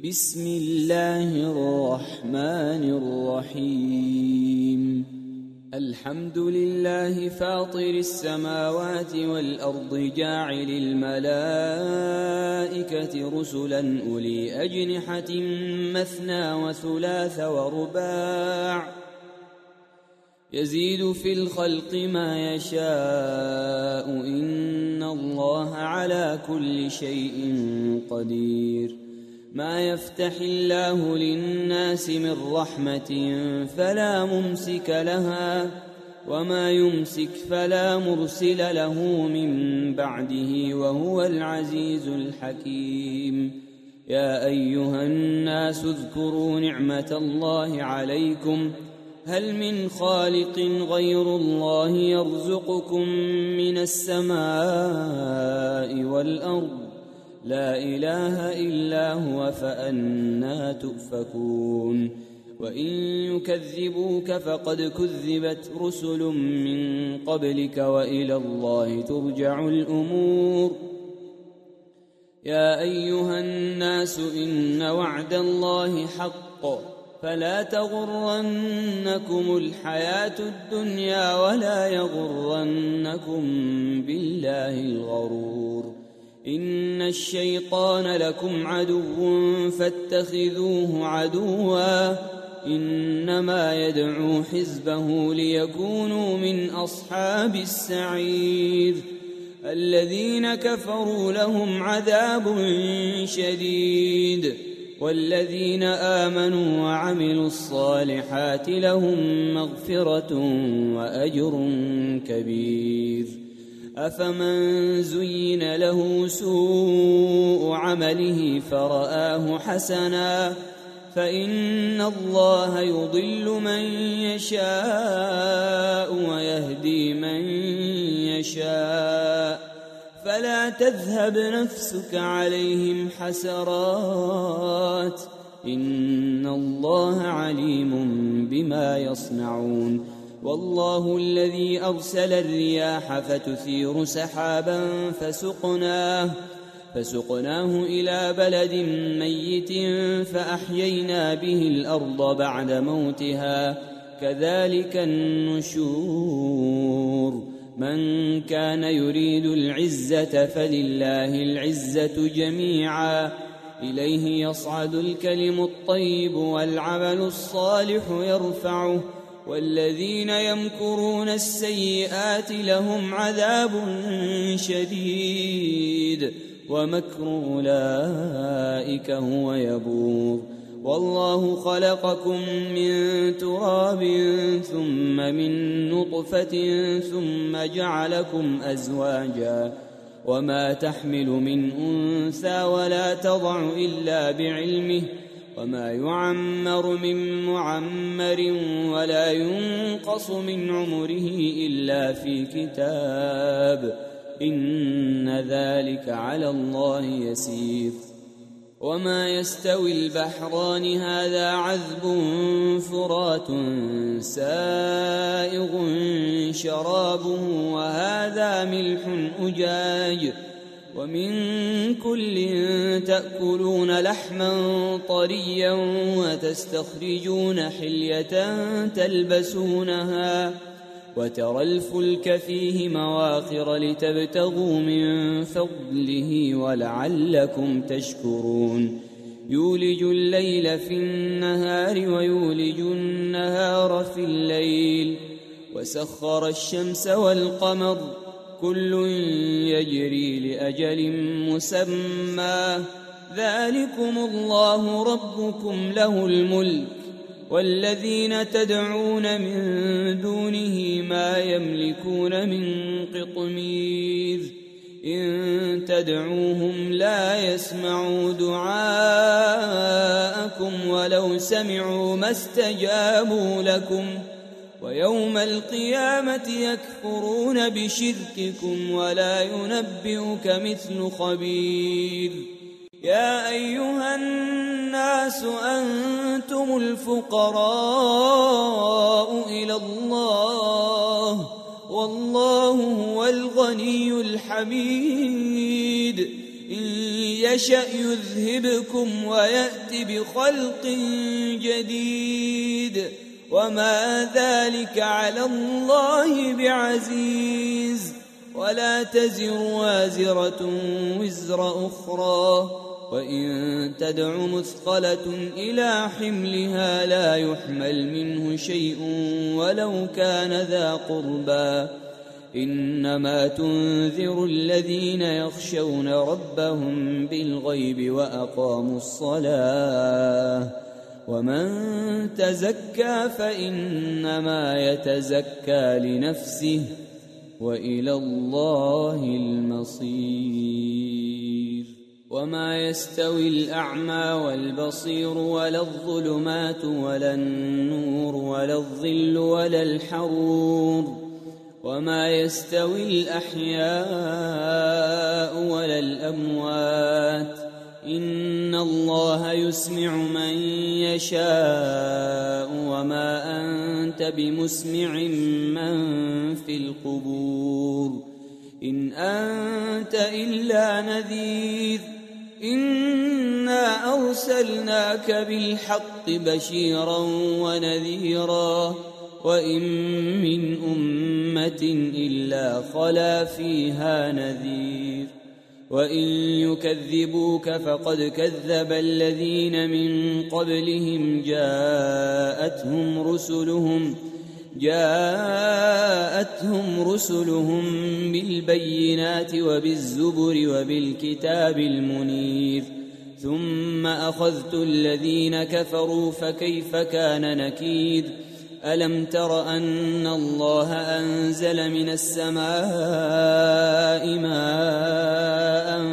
بسم الله الرحمن الرحيم. الحمد لله فاطر السماوات والأرض جاعل الملائكة رسلا أولي أجنحة مثنى وثلاث ورباع يزيد في الخلق ما يشاء إن الله على كل شيء قدير. ما يفتح الله للناس من رحمة فلا ممسك لها وما يمسك فلا مرسل له من بعده وهو العزيز الحكيم. يا أيها الناس اذكروا نعمة الله عليكم هل من خالق غير الله يرزقكم من السماء والأرض لا إله إلا هو فأنى تؤفكون. وإن يكذبوك فقد كذبت رسل من قبلك وإلى الله ترجع الأمور. يا أيها الناس إن وعد الله حق فلا تغرنكم الحياة الدنيا ولا يغرنكم بالله الغرور. إن الشيطان لكم عدو فاتخذوه عدوا إنما يدعو حزبه ليكونوا من أصحاب السعير. الذين كفروا لهم عذاب شديد والذين آمنوا وعملوا الصالحات لهم مغفرة وأجر كبير. أفمن زين له سوء عمله فرآه حسنا فإن الله يضل من يشاء ويهدي من يشاء فلا تذهب نفسك عليهم حسرات إن الله عليم بما يصنعون. والله الذي أرسل الرياح فتثير سحابا فسقناه إلى بلد ميت فأحيينا به الأرض بعد موتها كذلك النشور. من كان يريد العزة فلله العزة جميعا إليه يصعد الكلم الطيب والعمل الصالح يرفعه والذين يمكرون السيئات لهم عذاب شديد ومكر أولئك هو يبور. والله خلقكم من تراب ثم من نطفة ثم جعلكم أزواجا وما تحمل من أنثى ولا تضع إلا بعلمه وما يعمر من معمر ولا ينقص من عمره إلا في كتاب إن ذلك على الله يسير. وما يستوي البحران هذا عذب فرات سائغ شرابه وهذا ملح أجاج ومن كل تأكلون لحما طريا وتستخرجون حلية تلبسونها وترى الفلك فيه مواخر لتبتغوا من فضله ولعلكم تشكرون. يولج الليل في النهار ويولج النهار في الليل وسخر الشمس والقمر كل يجري لأجل مسمى ذلكم الله ربكم له الملك والذين تدعون من دونه ما يملكون من قطمير. إن تدعوهم لا يسمعوا دعاءكم ولو سمعوا ما استجابوا لكم ويوم القيامة يكفرون بشرككم ولا ينبئك مثل خبير. يا أيها الناس أنتم الفقراء إلى الله والله هو الغني الحميد. إن يشأ يذهبكم ويأت بخلق جديد وما ذلك على الله بعزيز. ولا تزر وازرة وزر أخرى وإن تدع مثقلة إلى حملها لا يحمل منه شيء ولو كان ذا قربى. إنما تنذر الذين يخشون ربهم بالغيب وأقاموا الصلاة ومن تزكى فإنما يتزكى لنفسه وإلى الله المصير. وما يستوي الأعمى والبصير ولا الظلمات ولا النور ولا الظل ولا الحرور وما يستوي الأحياء ولا الأموات إن الله يسمع من يشاء وما أنت بمسمع من في القبور إن أنت إلا نذير. إنا أرسلناك بالحق بشيرا ونذيرا وإن من أمة إلا خلا فيها نذير. وإن يكذبوك فقد كذب الذين من قبلهم جاءتهم رسلهم بالبينات وبالزبر وبالكتاب المنير ثم أخذت الذين كفروا فكيف كان نكير. ألم تر أن الله أنزل من السماء ماء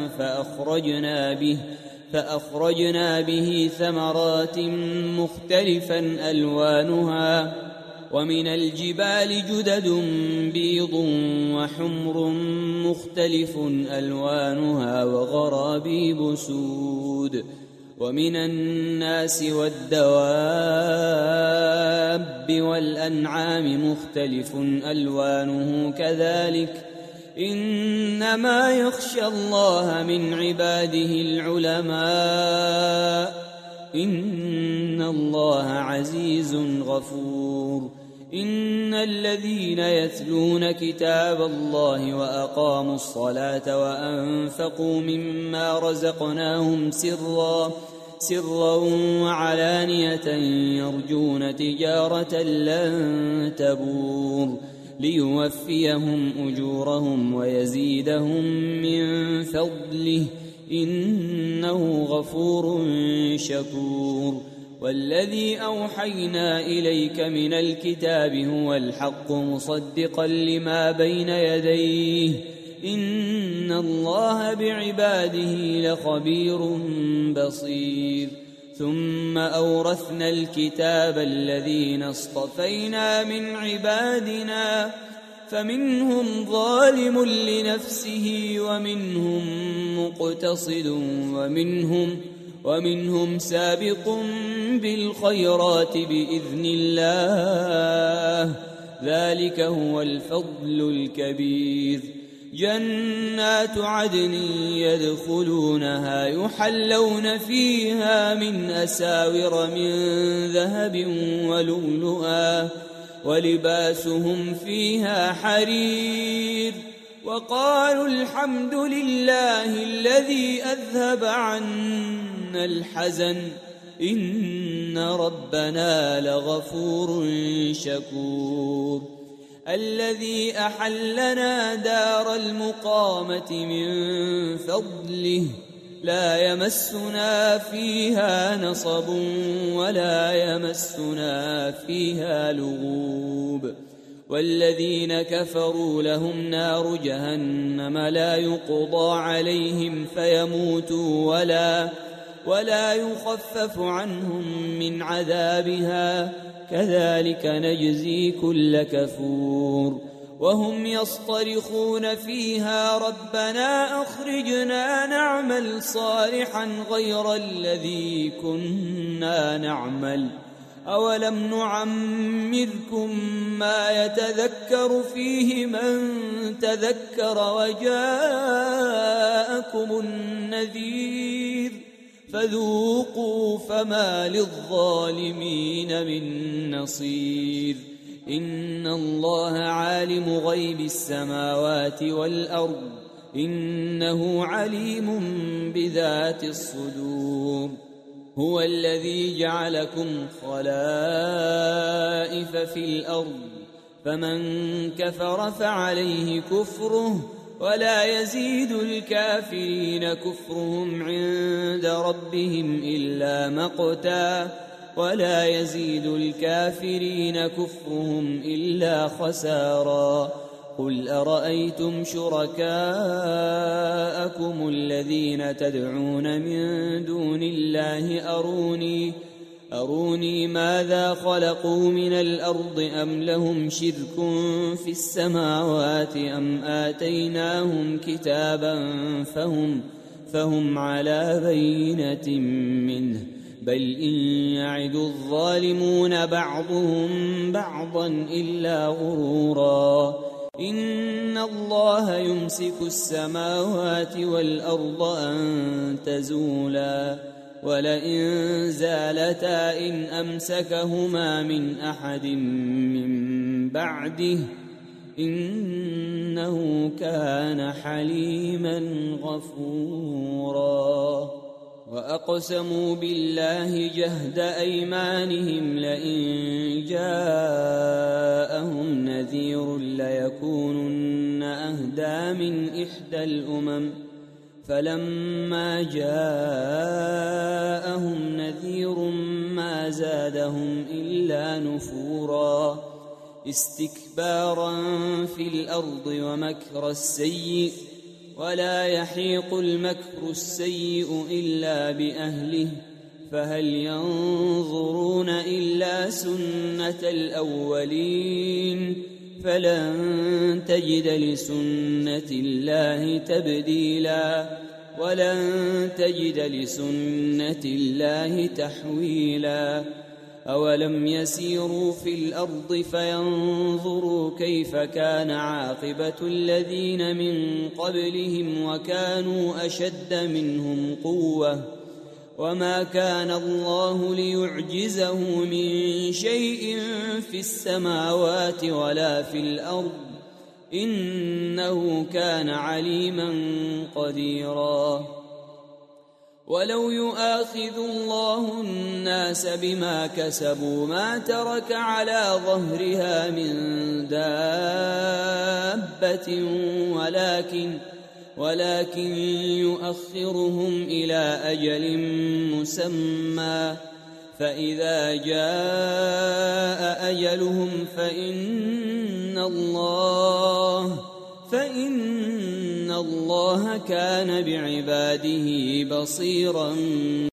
فأخرجنا به ثمرات مختلفا ألوانها ومن الجبال جدد بيض وحمر مختلف ألوانها وغرابيب سود ومن الناس والدواب والأنعام مختلف ألوانه كذلك إنما يخشى الله من عباده العلماء إن الله عزيز غفور. إن الذين يتلون كتاب الله وأقاموا الصلاة وأنفقوا مما رزقناهم سرا وعلانية يرجون تجارة لن تبور ليوفيهم أجورهم ويزيدهم من فضله إنه غفور شكور. والذي أوحينا إليك من الكتاب هو الحق مصدقا لما بين يديه إن الله بعباده لخبير بصير. ثم أورثنا الكتاب الذين اصطفينا من عبادنا فمنهم ظالم لنفسه ومنهم مقتصد ومنهم سابق بالخيرات بإذن الله ذلك هو الفضل الكبير. جنات عدن يدخلونها يحلون فيها من أساور من ذهب ولؤلؤا ولباسهم فيها حرير وقالوا الحمد لله الذي أذهب عنا الحزن إن ربنا لغفور شكور. الذي أحلنا دار المقامة من فضله لا يمسنا فيها نصب ولا يمسنا فيها لغوب. والذين كفروا لهم نار جهنم لا يقضى عليهم فيموتوا ولا يخفف عنهم من عذابها كذلك نجزي كل كفور. وهم يصطرخون فيها ربنا أخرجنا نعمل صالحا غير الذي كنا نعمل أولم نعمركم ما يتذكر فيه من تذكر وجاءكم النذير فذوقوا فما للظالمين من نصير إن الله عالم غيب السماوات والأرض إنه عليم بذات الصدور هو الذي جعلكم خلائف في الأرض فمن كفر فعليه كفره ولا يزيد الكافرين كفرهم عند ربهم إلا مقتا ولا يزيد الكافرين كفرهم إلا خسارا قل أرأيتم شركاءكم الذين تدعون من دون الله أروني ماذا خلقوا من الأرض أم لهم شرك في السماوات أم آتيناهم كتابا فهم على بينة منه بل إن يعد الظالمون بعضهم بعضا إلا غرورا إن الله يمسك السماوات والأرض أن تزولا ولئن زالتا إن أمسكهما من أحد من بعده إنه كان حليما غفورا وأقسموا بالله جهد أيمانهم لئن جاءهم نذير ليكونن أهدى من إحدى الأمم فلما جاءهم نذير ما زادهم إلا نفورا استكبارا في الأرض ومكر السيء ولا يحيق المكر السيء إلا بأهله فهل ينظرون إلا سنة الأولين فلن تجد لسنة الله تبديلا ولن تجد لسنة الله تحويلا أولم يسيروا في الأرض فينظروا كيف كان عاقبة الذين من قبلهم وكانوا أشد منهم قوة وما كان الله ليعجزه من شيء في السماوات ولا في الأرض إنه كان عليما قديرا ولو يؤاخذ الله الناس بما كسبوا ما ترك على ظهرها من دابة ولكن يؤخرهم إلى أجل مسمى فإذا جاء أجلهم فإن الله كان بعباده بصيرا